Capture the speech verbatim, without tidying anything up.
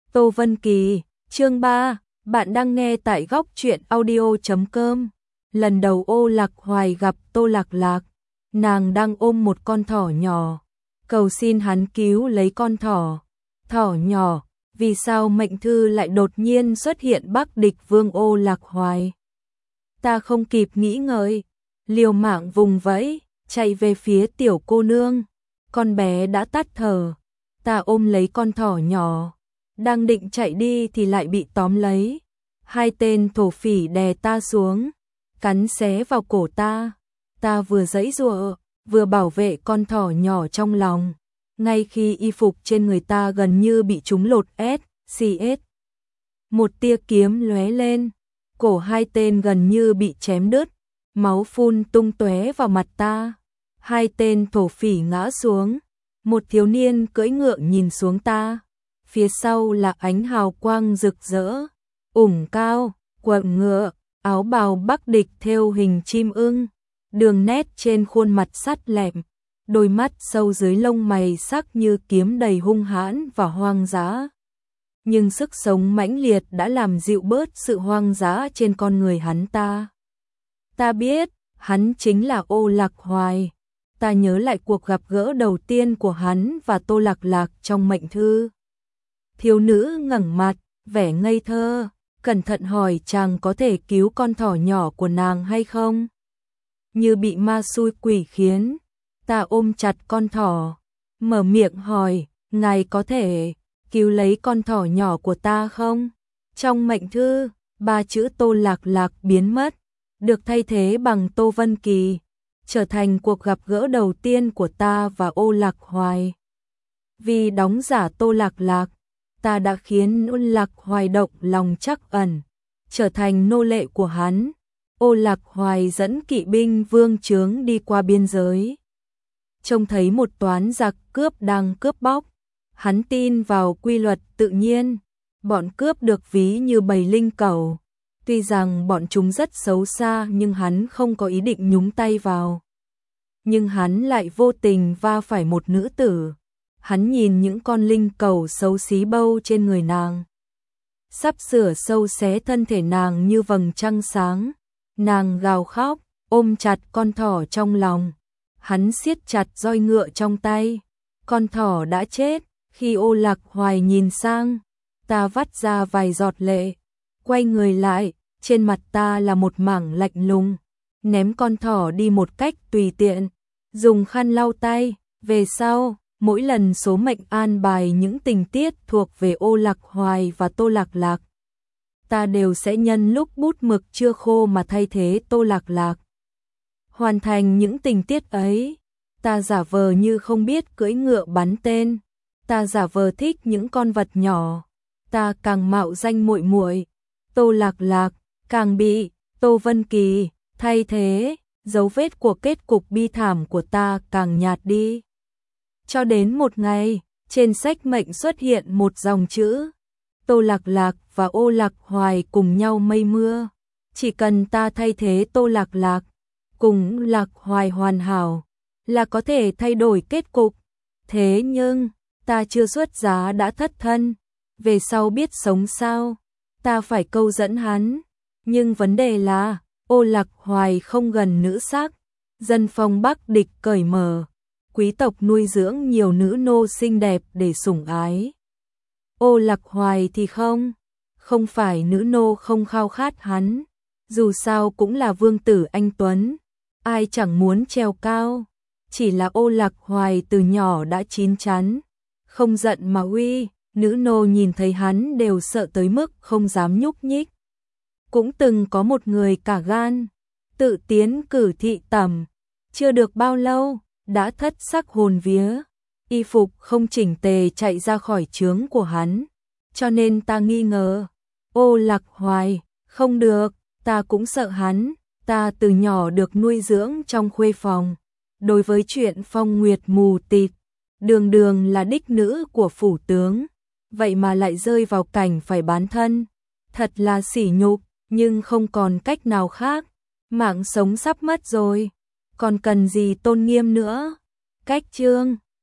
Tô Vân Kỳ, chương ba, bạn đang nghe tại góc truyện audio chấm com. Lần đầu Ô Lạc Hoài gặp Tô Lạc Lạc, nàng đang ôm một con thỏ nhỏ, cầu xin hắn cứu lấy con thỏ. Thỏ nhỏ, vì sao mệnh thư lại đột nhiên xuất hiện Bắc địch vương Ô Lạc Hoài? Ta không kịp nghĩ ngợi, liều mạng vùng vẫy, chạy về phía tiểu cô nương. Con bé đã tắt thở, ta ôm lấy con thỏ nhỏ, đang định chạy đi thì lại bị tóm lấy. Hai tên thổ phỉ đè ta xuống, cắn xé vào cổ ta. Ta vừa giãy giụa, vừa bảo vệ con thỏ nhỏ trong lòng. Ngay khi y phục trên người ta gần như bị chúng lột ét, xì ét. Một tia kiếm lóe lên, cổ hai tên gần như bị chém đứt, máu phun tung tóe vào mặt ta. Hai tên thổ phỉ ngã xuống, một thiếu niên cưỡi ngựa nhìn xuống ta. Phía sau là ánh hào quang rực rỡ, ủng cao, quận ngựa, áo bào Bắc địch thêu hình chim ưng, đường nét trên khuôn mặt sắt lẹm, đôi mắt sâu dưới lông mày sắc như kiếm đầy hung hãn và hoang dã. Nhưng sức sống mãnh liệt đã làm dịu bớt sự hoang dã trên con người hắn ta. Ta biết, hắn chính là Ô Lạc Hoài. Ta nhớ lại cuộc gặp gỡ đầu tiên của hắn và Tô Lạc Lạc trong mệnh thư. Thiếu nữ ngẩng mặt, vẻ ngây thơ, cẩn thận hỏi chàng có thể cứu con thỏ nhỏ của nàng hay không. Như bị ma xui quỷ khiến, ta ôm chặt con thỏ, mở miệng hỏi, ngài có thể cứu lấy con thỏ nhỏ của ta không? Trong mệnh thư, ba chữ Tô Lạc Lạc biến mất, được thay thế bằng Tô Vân Kỳ, trở thành cuộc gặp gỡ đầu tiên của ta và Ô Lạc Hoài. Vì đóng giả Tô Lạc Lạc, ta đã khiến Ô Lạc Hoài động lòng trắc ẩn, trở thành nô lệ của hắn. Ô Lạc Hoài dẫn kỵ binh vương chướng đi qua biên giới, trông thấy một toán giặc cướp đang cướp bóc. Hắn tin vào quy luật tự nhiên, bọn cướp được ví như bầy linh cẩu. Tuy rằng bọn chúng rất xấu xa nhưng hắn không có ý định nhúng tay vào. Nhưng hắn lại vô tình va phải một nữ tử. Hắn nhìn những con linh cẩu xấu xí bâu trên người nàng, sắp sửa sâu xé thân thể nàng như vầng trăng sáng. Nàng gào khóc, ôm chặt con thỏ trong lòng. Hắn siết chặt roi ngựa trong tay. Con thỏ đã chết. Khi Ô Lạc Hoài nhìn sang, ta vắt ra vài giọt lệ, quay người lại, trên mặt ta là một mảng lạnh lùng, ném con thỏ đi một cách tùy tiện, dùng khăn lau tay. Về sau, mỗi lần số mệnh an bài những tình tiết thuộc về Ô Lạc Hoài và Tô Lạc Lạc, ta đều sẽ nhân lúc bút mực chưa khô mà thay thế Tô Lạc Lạc. Hoàn thành những tình tiết ấy, ta giả vờ như không biết cưỡi ngựa bắn tên, ta giả vờ thích những con vật nhỏ, ta càng mạo danh muội muội Tô Lạc Lạc, càng bị Tô Vân Kỳ thay thế. Dấu vết của kết cục bi thảm của ta càng nhạt đi. Cho đến một ngày, trên sách mệnh xuất hiện một dòng chữ: Tô Lạc Lạc và Ô Lạc Hoài cùng nhau mây mưa. Chỉ cần ta thay thế Tô Lạc Lạc, cùng Lạc Hoài hoàn hảo, là có thể thay đổi kết cục. Thế nhưng, ta chưa xuất giá đã thất thân, về sau biết sống sao? Ta phải câu dẫn hắn. Nhưng vấn đề là, Ô Lạc Hoài không gần nữ sắc, dân phong Bắc địch cởi mở, quý tộc nuôi dưỡng nhiều nữ nô xinh đẹp để sủng ái. Ô Lạc Hoài thì không, không phải nữ nô không khao khát hắn, dù sao cũng là vương tử anh tuấn, ai chẳng muốn trèo cao. Chỉ là Ô Lạc Hoài từ nhỏ đã chín chắn, không giận mà uy, nữ nô nhìn thấy hắn đều sợ tới mức không dám nhúc nhích. Cũng từng có một người cả gan, tự tiến cử thị tẩm, chưa được bao lâu, đã thất sắc hồn vía, y phục không chỉnh tề chạy ra khỏi trướng của hắn. Cho nên ta nghi ngờ, Ô Lạc Hoài, không được, ta cũng sợ hắn, ta từ nhỏ được nuôi dưỡng trong khuê phòng. Đối với chuyện phong nguyệt mù tịt, đường đường là đích nữ của phủ tướng, vậy mà lại rơi vào cảnh phải bán thân. Thật là sỉ nhục, nhưng không còn cách nào khác, mạng sống sắp mất rồi, còn cần gì tôn nghiêm nữa. Cách chương